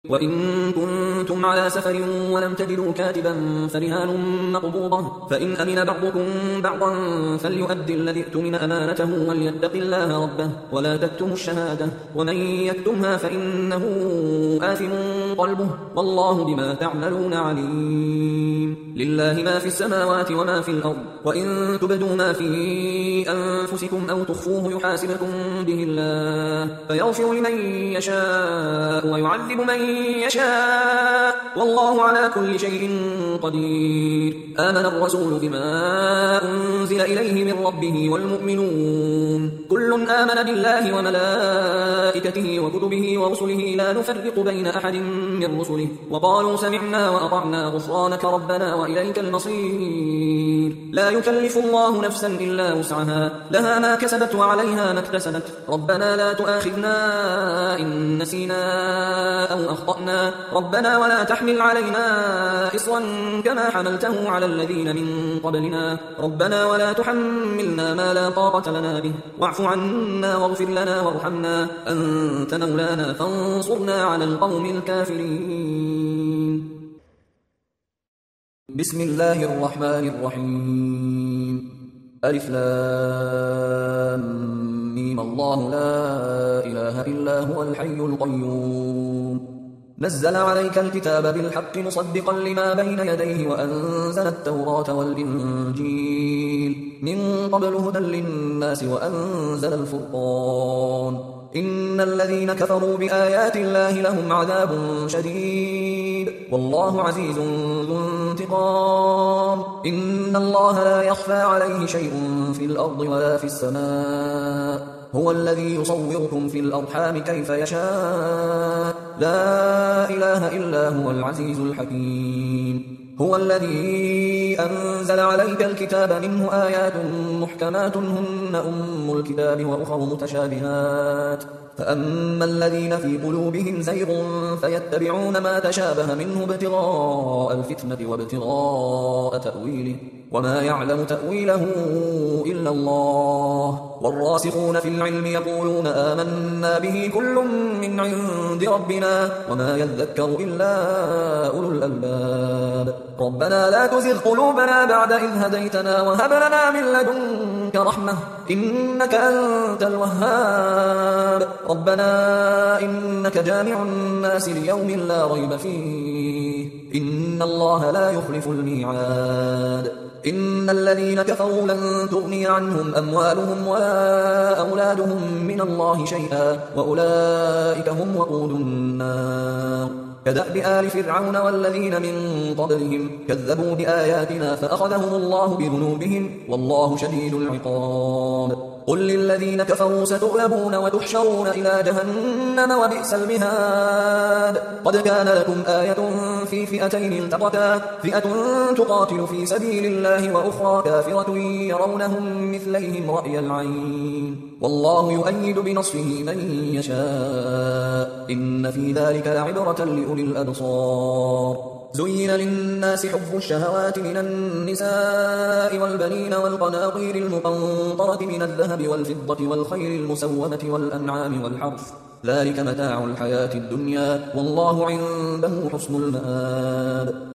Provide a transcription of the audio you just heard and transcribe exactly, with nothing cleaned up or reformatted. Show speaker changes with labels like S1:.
S1: وإن كنتم على سفر ولم تجدوا كاتبا فرهان مقبوضة، فإن أمن بعضكم بعضا فليؤد الذي اؤتمن أمانته وليتق الله ربه ولا تكتموا الشهادة، ومن يكتمها فإنه آثم قلبه والله بما تعملون عليم. لله ما في السماوات وما في الأرض، وإن تبدوا ما في أنفسكم أو تخفوه يحاسبكم به الله فيغفر لمن يشاء ويعذب من يشاء والله على كل شيء قدير. آمن الرسول بما أنزل إليه من ربه والمؤمنون كل آمن بالله وملائكته وكتبه ورسله لا نفرق بين أحد من رسله وقالوا سمعنا وأطعنا غفرانك ربنا وإليك المصير. لا يكلف الله نفسا إلا وسعها لها ما كسبت وعليها ما اكتسبت ربنا لا تؤاخذنا إن نسينا أو أخطأنا ربنا ولا تحمل علينا إصرا كما حملته على الذين من قبلنا ربنا ولا تحملنا ما لا طاقة لنا به واعف عنا واغفر لنا وارحمنا أنت مولانا فانصرنا على القوم الكافرين. بسم الله الرحمن الرحيم. ألف لام ميم الله لا إله إلا هو الحي القيوم نزل عليك الكتاب بالحق مصدقا لما بين يديه وأنزل التوراة والإنجيل من قبل هدى للناس وأنزل الفرقان إن الذين كفروا بآيات الله لهم عذاب شديد والله عزيز ذو انتقام. إن الله لا يخفى عليه شيء في الأرض ولا في السماء هو الذي يصوركم في الأرحام كيف يشاء لا إله إلا هو العزيز الحكيم. هو الذي أنزل عليك الكتاب منه آيات محكمات هن أم الكتاب وأخر متشابهات فأما الذين في قلوبهم زيغ فيتبعون ما تشابه منه ابتغاء الفتنة وابتغاء تأويله وما يعلم تأويله إلا الله والراسخون في العلم يقولون آمنا به كل من عند ربنا وما يذكر إلا أولو الألباب. ربنا لا تزغ قلوبنا بعد إذ هديتنا وهب لنا من لدنك رحمة إنك أنت الوهاب. ربنا إنك جامع الناس ليوم لا ريب فيه إن الله لا يخلف الميعاد. إن الذين كفروا لن تغني عنهم أموالهم ولا أولادهم من الله شيئا وأولئك هم وقود النار كدأب آل فرعون والذين من قبلهم كذبوا بآياتنا فأخذهم الله بذنوبهم والله شديد العقاب. قل للذين كفروا ستغلبون وتحشرون إلى جهنم وبئس المهاد. قد كان لكم آية في فئتين التقتا فئة تقاتل في سبيل الله وأخرى كافرة يرونهم مثليهم رأي العين والله يؤيد بنصره من يشاء إن في ذلك لعبرة لأولي الأبصار. زين للناس حب الشهوات من النساء والبنين والقناطير المقنطرة من الذهب والفضة والخيل المسومة والأنعام والحرث ذلك متاع الحياة الدنيا والله عنده حسن المآب.